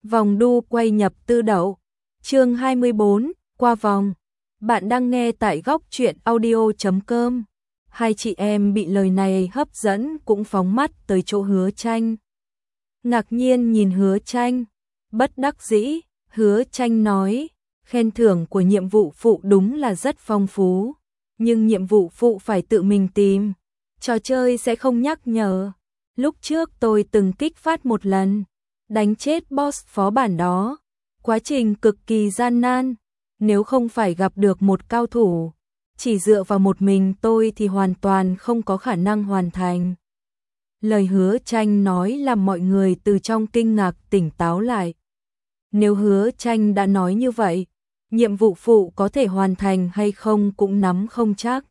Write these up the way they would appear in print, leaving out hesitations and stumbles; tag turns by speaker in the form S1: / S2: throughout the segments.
S1: Vòng đu quay nhập tư đậu. Chương 24, qua vòng. Bạn đang nghe tại góc truyện audio.com. Hai chị em bị lời này hấp dẫn cũng phóng mắt tới chỗ Hứa Tranh. Ngạc nhiên nhìn Hứa Tranh, bất đắc dĩ, Hứa Tranh nói, khen thưởng của nhiệm vụ phụ đúng là rất phong phú, nhưng nhiệm vụ phụ phải tự mình tìm, trò chơi sẽ không nhắc nhở. Lúc trước tôi từng kích phát một lần, đánh chết boss phó bản đó, quá trình cực kỳ gian nan, nếu không phải gặp được một cao thủ, chỉ dựa vào một mình tôi thì hoàn toàn không có khả năng hoàn thành. Lời Hứa Tranh nói làm mọi người từ trong kinh ngạc tỉnh táo lại. Nếu Hứa Tranh đã nói như vậy, nhiệm vụ phụ có thể hoàn thành hay không cũng nắm không chắc.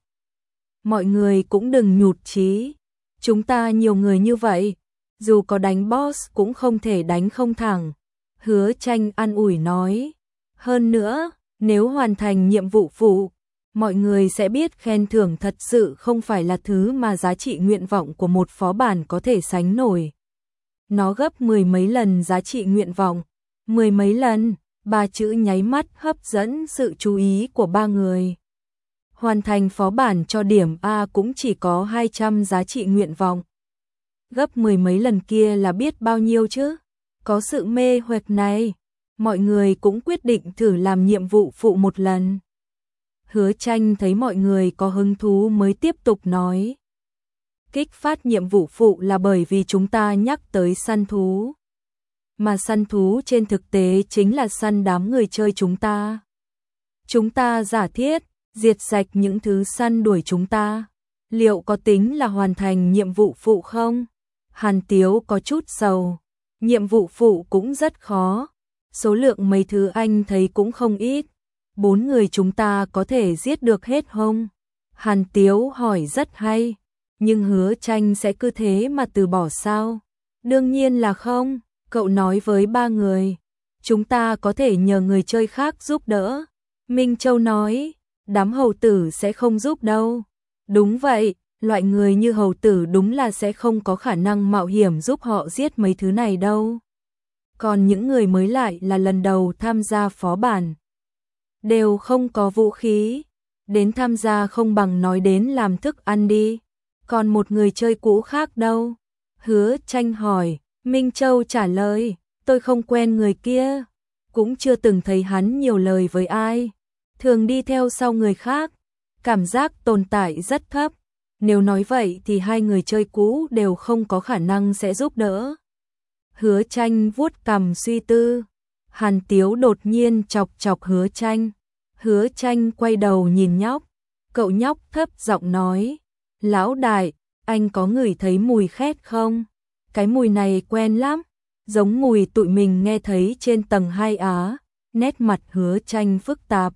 S1: Mọi người cũng đừng nhụt chí, chúng ta nhiều người như vậy, dù có đánh boss cũng không thể đánh không thẳng. Hứa Tranh an ủi nói, hơn nữa, nếu hoàn thành nhiệm vụ phụ, mọi người sẽ biết khen thưởng thật sự không phải là thứ mà giá trị nguyện vọng của một phó bản có thể sánh nổi. Nó gấp mười mấy lần giá trị nguyện vọng, mười mấy lần, ba chữ nháy mắt hấp dẫn sự chú ý của ba người. Hoàn thành phó bản cho điểm A cũng chỉ có 200 giá trị nguyện vọng. Gấp mười mấy lần kia là biết bao nhiêu chứ? Có sự mê hoặc này, mọi người cũng quyết định thử làm nhiệm vụ phụ một lần. Hứa Tranh thấy mọi người có hứng thú mới tiếp tục nói. Kích phát nhiệm vụ phụ là bởi vì chúng ta nhắc tới săn thú. Mà săn thú trên thực tế chính là săn đám người chơi chúng ta. Chúng ta giả thiết, diệt sạch những thứ săn đuổi chúng ta. Liệu có tính là hoàn thành nhiệm vụ phụ không? Hàn Tiếu có chút sầu. Nhiệm vụ phụ cũng rất khó. Số lượng mấy thứ anh thấy cũng không ít. 4 người chúng ta có thể giết được hết không? Hàn Tiếu hỏi rất hay. Nhưng Hứa Tranh sẽ cứ thế mà từ bỏ sao? Đương nhiên là không. Cậu nói với ba người. Chúng ta có thể nhờ người chơi khác giúp đỡ. Minh Châu nói. Đám hầu tử sẽ không giúp đâu. Đúng vậy, loại người như hầu tử đúng là sẽ không có khả năng mạo hiểm giúp họ giết mấy thứ này đâu. Còn những người mới lại là lần đầu tham gia phó bản, đều không có vũ khí, đến tham gia không bằng nói đến làm thức ăn đi. Còn một người chơi cũ khác đâu? Hứa Tranh hỏi. Minh Châu trả lời, tôi không quen người kia, cũng chưa từng thấy hắn nhiều lời với ai, thường đi theo sau người khác, cảm giác tồn tại rất thấp. Nếu nói vậy thì hai người chơi cũ đều không có khả năng sẽ giúp đỡ. Hứa Tranh vuốt cằm suy tư. Hàn Tiếu đột nhiên chọc chọc Hứa Tranh. Hứa Tranh quay đầu nhìn nhóc. Cậu nhóc thấp giọng nói, lão đại, anh có ngửi thấy mùi khét không? Cái mùi này quen lắm, giống mùi tụi mình nghe thấy trên tầng 2 á. Nét mặt Hứa Tranh phức tạp.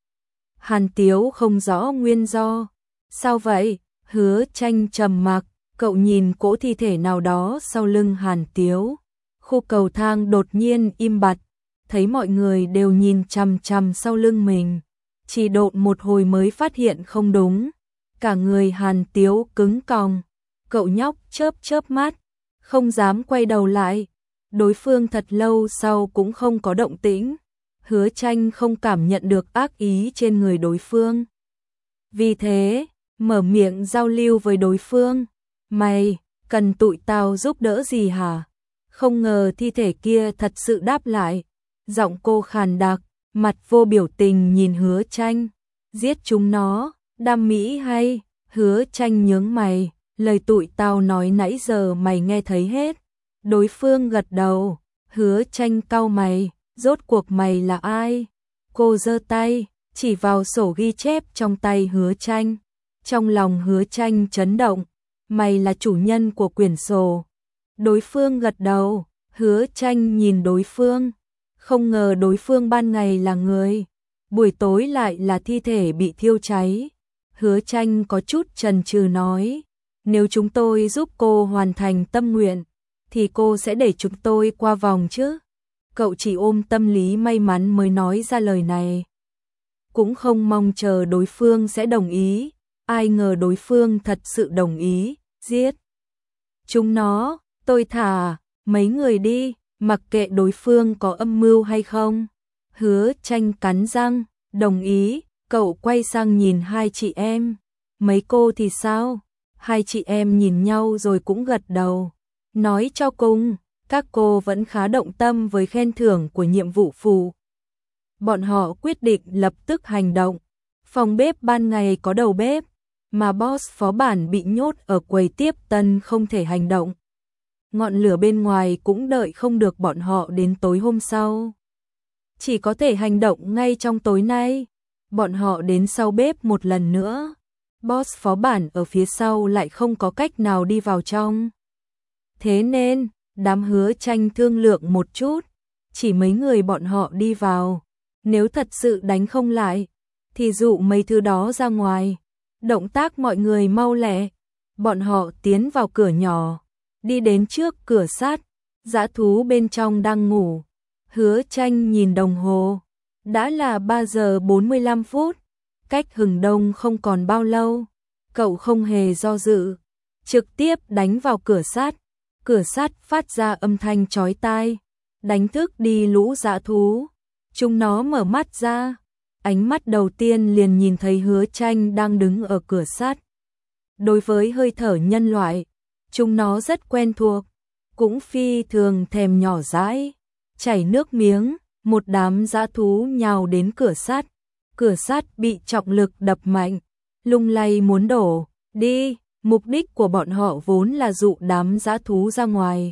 S1: Hàn Tiếu không rõ nguyên do. Sao vậy? Hứa Tranh trầm mặc, cậu nhìn cỗ thi thể nào đó sau lưng Hàn Tiếu. Khu cầu thang đột nhiên im bặt, thấy mọi người đều nhìn chằm chằm sau lưng mình. Chỉ độn một hồi mới phát hiện không đúng. Cả người Hàn Tiếu cứng còng. Cậu nhóc chớp chớp mắt, không dám quay đầu lại. Đối phương thật lâu sau cũng không có động tĩnh. Hứa Tranh không cảm nhận được ác ý trên người đối phương. Vì thế, mở miệng giao lưu với đối phương. Mày, cần tụi tao giúp đỡ gì hả? Không ngờ thi thể kia thật sự đáp lại. Giọng cô khàn đặc, mặt vô biểu tình nhìn Hứa Tranh. Giết chúng nó, đam mỹ hay? Hứa Tranh nhướng mày. Lời tụi tao nói nãy giờ mày nghe thấy hết. Đối phương gật đầu. Hứa Tranh cau mày. Rốt cuộc mày là ai? Cô giơ tay, chỉ vào sổ ghi chép trong tay Hứa Tranh. Trong lòng Hứa Tranh chấn động. Mày là chủ nhân của quyển sổ. Đối phương gật đầu. Hứa Tranh nhìn đối phương. Không ngờ đối phương ban ngày là người, buổi tối lại là thi thể bị thiêu cháy. Hứa Tranh có chút chần chừ nói. Nếu chúng tôi giúp cô hoàn thành tâm nguyện, thì cô sẽ để chúng tôi qua vòng chứ? Cậu chỉ ôm tâm lý may mắn mới nói ra lời này. Cũng không mong chờ đối phương sẽ đồng ý. Ai ngờ đối phương thật sự đồng ý. Giết chúng nó, tôi thả mấy người đi. mặc kệ đối phương có âm mưu hay không. Hứa Tranh cắn răng, đồng ý. Cậu quay sang nhìn hai chị em. Mấy cô thì sao? Hai chị em nhìn nhau rồi cũng gật đầu. Nói cho cùng, các cô vẫn khá động tâm với khen thưởng của nhiệm vụ phụ. Bọn họ quyết định lập tức hành động. Phòng bếp ban ngày có đầu bếp, mà boss phó bản bị nhốt ở quầy tiếp tân không thể hành động. Ngọn lửa bên ngoài cũng đợi không được bọn họ đến tối hôm sau. Chỉ có thể hành động ngay trong tối nay. Bọn họ đến sau bếp một lần nữa. Boss phó bản ở phía sau lại không có cách nào đi vào trong. Thế nên, đám Hứa Tranh thương lượng một chút, chỉ mấy người bọn họ đi vào. Nếu thật sự đánh không lại, thì dụ mấy thứ đó ra ngoài. Động tác mọi người mau lẹ. Bọn họ tiến vào cửa nhỏ, đi đến trước cửa sắt. Dã thú bên trong đang ngủ. Hứa Tranh nhìn đồng hồ. Đã là 3 giờ 45 phút. Cách hừng đông không còn bao lâu. Cậu không hề do dự, trực tiếp đánh vào cửa sắt. Cửa sắt phát ra âm thanh chói tai, đánh thức đi lũ dã thú. Chúng nó mở mắt ra, ánh mắt đầu tiên liền nhìn thấy Hứa Tranh đang đứng ở cửa sắt. Đối với hơi thở nhân loại, chúng nó rất quen thuộc, cũng phi thường thèm nhỏ dãi, chảy nước miếng. Một đám dã thú nhào đến cửa sắt. Cửa sắt bị trọng lực đập mạnh, lung lay muốn đổ đi. Mục đích của bọn họ vốn là dụ đám dã thú ra ngoài.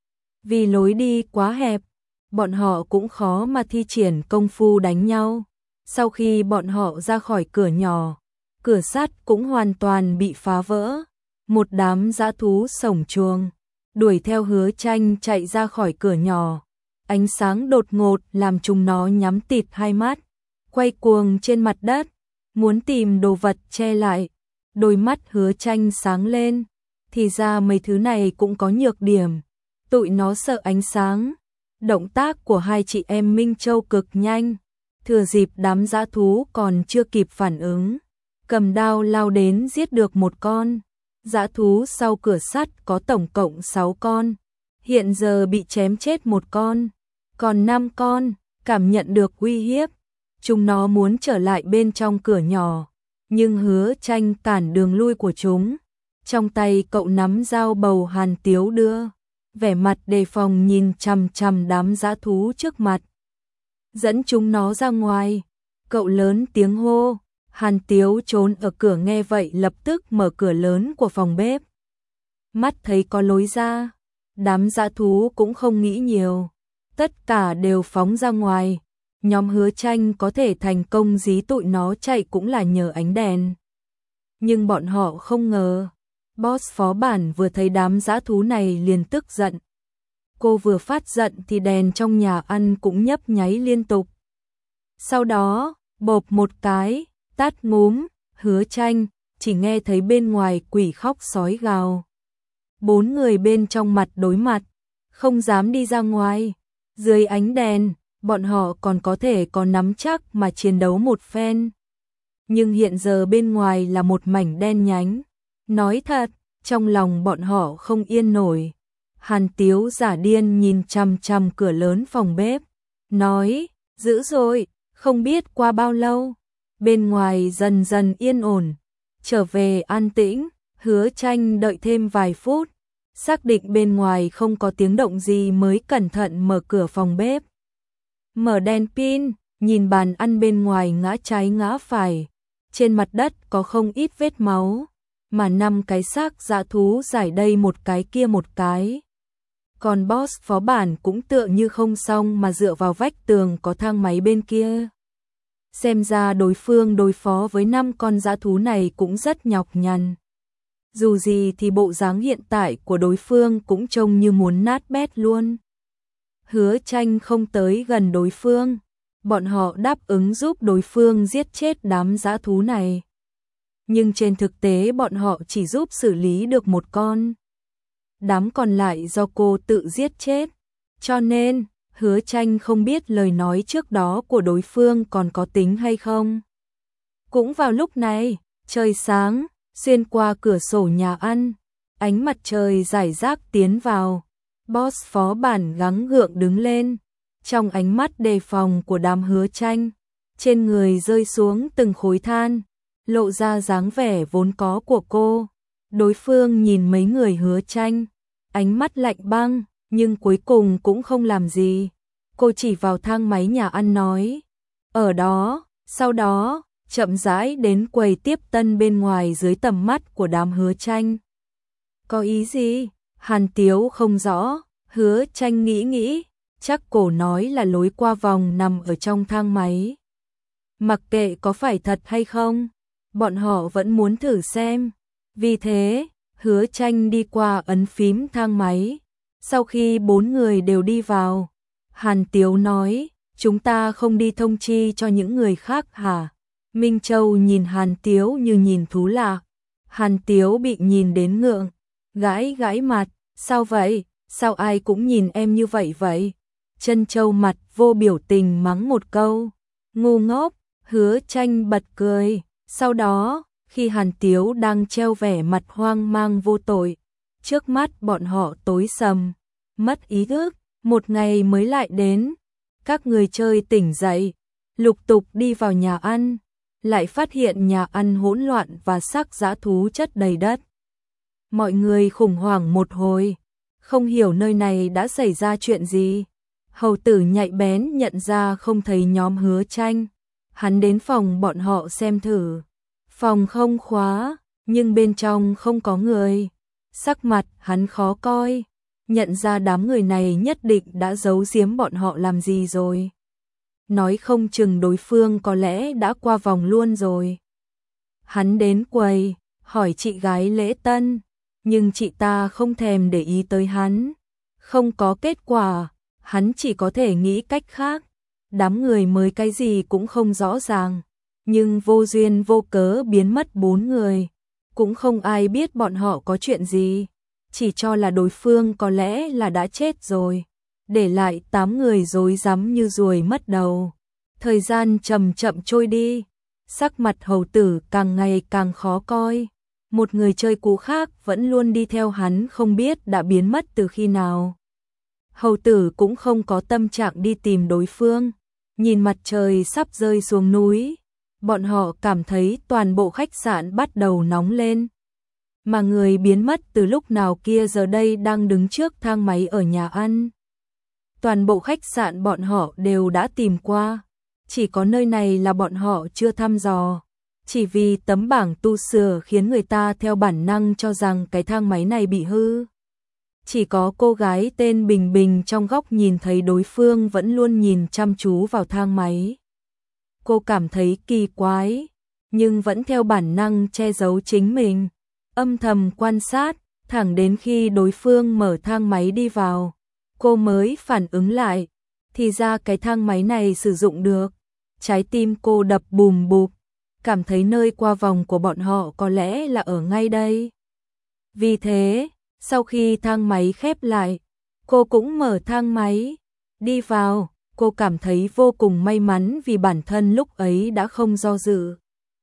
S1: Vì lối đi quá hẹp, bọn họ cũng khó mà thi triển công phu đánh nhau. Sau khi bọn họ ra khỏi cửa nhỏ, cửa sắt cũng hoàn toàn bị phá vỡ. Một đám dã thú sổng chuồng, đuổi theo Hứa Tranh chạy ra khỏi cửa nhỏ. Ánh sáng đột ngột làm chúng nó nhắm tịt hai mắt, quay cuồng trên mặt đất, muốn tìm đồ vật che lại. Đôi mắt Hứa Tranh sáng lên, thì ra mấy thứ này cũng có nhược điểm. Tụi nó sợ ánh sáng. Động tác của hai chị em Minh Châu cực nhanh, thừa dịp đám dã thú còn chưa kịp phản ứng, cầm đao lao đến giết được một con. Dã thú sau cửa sắt có tổng cộng 6 con, hiện giờ bị chém chết một con, còn 5 con. Cảm nhận được uy hiếp, chúng nó muốn trở lại bên trong cửa nhỏ, nhưng Hứa Tranh cản đường lui của chúng. Trong tay cậu nắm dao bầu Hàn Tiếu đưa, vẻ mặt đề phòng nhìn chằm chằm đám dã thú trước mặt. Dẫn chúng nó ra ngoài, cậu lớn tiếng hô. Hàn Tiếu trốn ở cửa nghe vậy lập tức mở cửa lớn của phòng bếp. Mắt thấy có lối ra, đám dã thú cũng không nghĩ nhiều, tất cả đều phóng ra ngoài. Nhóm Hứa Tranh có thể thành công dí tụi nó chạy cũng là nhờ ánh đèn. Nhưng bọn họ không ngờ, boss phó bản vừa thấy đám dã thú này liền tức giận. Cô vừa phát giận thì đèn trong nhà ăn cũng nhấp nháy liên tục. Sau đó, bộp một cái, tát ngúm. Hứa Tranh chỉ nghe thấy bên ngoài quỷ khóc sói gào. 4 người bên trong mặt đối mặt, không dám đi ra ngoài. Dưới ánh đèn, bọn họ còn có thể có nắm chắc mà chiến đấu một phen. Nhưng hiện giờ bên ngoài là một mảnh đen nhánh. Nói thật, trong lòng bọn họ không yên nổi. Hàn Tiếu giả điên nhìn chằm chằm cửa lớn phòng bếp, nói, dữ rồi. Không biết qua bao lâu, bên ngoài dần dần yên ổn, trở về an tĩnh. Hứa Tranh đợi thêm vài phút, xác định bên ngoài không có tiếng động gì mới cẩn thận mở cửa phòng bếp. Mở đèn pin, nhìn bàn ăn bên ngoài ngã trái ngã phải, trên mặt đất có không ít vết máu, mà 5 cái xác dã thú rải đây một cái kia một cái. Còn boss phó bản cũng tựa như không xong mà dựa vào vách tường có thang máy bên kia. Xem ra đối phương đối phó với 5 con dã thú này cũng rất nhọc nhằn. Dù gì thì bộ dáng hiện tại của đối phương cũng trông như muốn nát bét luôn. Hứa Tranh không tới gần đối phương, bọn họ đáp ứng giúp đối phương giết chết đám dã thú này. Nhưng trên thực tế bọn họ chỉ giúp xử lý được một con. Đám còn lại do cô tự giết chết. Cho nên, Hứa Tranh không biết lời nói trước đó của đối phương còn có tính hay không. Cũng vào lúc này, trời sáng, xuyên qua cửa sổ nhà ăn, ánh mặt trời rải rác tiến vào. Boss phó bản gắng gượng đứng lên, trong ánh mắt đề phòng của đám Hứa Tranh, trên người rơi xuống từng khối than, lộ ra dáng vẻ vốn có của cô. Đối phương nhìn mấy người Hứa Tranh, ánh mắt lạnh băng, nhưng cuối cùng cũng không làm gì. Cô chỉ vào thang máy nhà ăn nói, ở đó, sau đó, chậm rãi đến quầy tiếp tân bên ngoài dưới tầm mắt của đám Hứa Tranh. Có ý gì? Hàn Tiếu không rõ, Hứa Tranh nghĩ, chắc cổ nói là lối qua vòng nằm ở trong thang máy. Mặc kệ có phải thật hay không, bọn họ vẫn muốn thử xem. Vì thế, Hứa Tranh đi qua ấn phím thang máy. Sau khi 4 người đều đi vào, Hàn Tiếu nói, chúng ta không đi thông chi cho những người khác hả? Minh Châu nhìn Hàn Tiếu như nhìn thú lạ. Hàn Tiếu bị nhìn đến ngượng, gãi mặt, sao vậy? Sao ai cũng nhìn em như vậy? Trân Châu mặt vô biểu tình mắng một câu, ngu ngốc. Hứa Tranh bật cười. Sau đó, khi Hàn Tiếu đang treo vẻ mặt hoang mang vô tội, trước mắt bọn họ tối sầm, mất ý thức. Một ngày mới lại đến, các người chơi tỉnh dậy, lục tục đi vào nhà ăn, lại phát hiện nhà ăn hỗn loạn và xác dã thú chất đầy đất. Mọi người khủng hoảng một hồi, không hiểu nơi này đã xảy ra chuyện gì. Hầu tử nhạy bén nhận ra không thấy nhóm Hứa Tranh. Hắn đến phòng bọn họ xem thử. Phòng không khóa, nhưng bên trong không có người. Sắc mặt hắn khó coi, nhận ra đám người này nhất định đã giấu giếm bọn họ làm gì rồi. Nói không chừng đối phương có lẽ đã qua vòng luôn rồi. Hắn đến quầy, hỏi chị gái lễ tân, nhưng chị ta không thèm để ý tới hắn. Không có kết quả, hắn chỉ có thể nghĩ cách khác. Đám người mới cái gì cũng không rõ ràng, nhưng vô duyên vô cớ biến mất 4 người. Cũng không ai biết bọn họ có chuyện gì, chỉ cho là đối phương có lẽ là đã chết rồi. Để lại 8 người rối rắm như ruồi mất đầu. Thời gian chậm chậm trôi đi, sắc mặt hầu tử càng ngày càng khó coi. Một người chơi cũ khác vẫn luôn đi theo hắn không biết đã biến mất từ khi nào. Hầu tử cũng không có tâm trạng đi tìm đối phương. Nhìn mặt trời sắp rơi xuống núi, bọn họ cảm thấy toàn bộ khách sạn bắt đầu nóng lên. Mà người biến mất từ lúc nào kia giờ đây đang đứng trước thang máy ở nhà ăn. Toàn bộ khách sạn bọn họ đều đã tìm qua, chỉ có nơi này là bọn họ chưa thăm dò. Chỉ vì tấm bảng tu sửa khiến người ta theo bản năng cho rằng cái thang máy này bị hư. Chỉ có cô gái tên Bình Bình trong góc nhìn thấy đối phương vẫn luôn nhìn chăm chú vào thang máy. Cô cảm thấy kỳ quái, nhưng vẫn theo bản năng che giấu chính mình, âm thầm quan sát, thẳng đến khi đối phương mở thang máy đi vào, cô mới phản ứng lại, thì ra cái thang máy này sử dụng được. Trái tim cô đập bùm bụp, cảm thấy nơi qua vòng của bọn họ có lẽ là ở ngay đây. Vì thế, sau khi thang máy khép lại, cô cũng mở thang máy, đi vào. Cô cảm thấy vô cùng may mắn vì bản thân lúc ấy đã không do dự.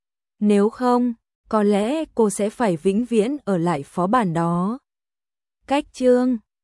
S1: Nếu không, có lẽ cô sẽ phải vĩnh viễn ở lại phó bản đó. Cách chương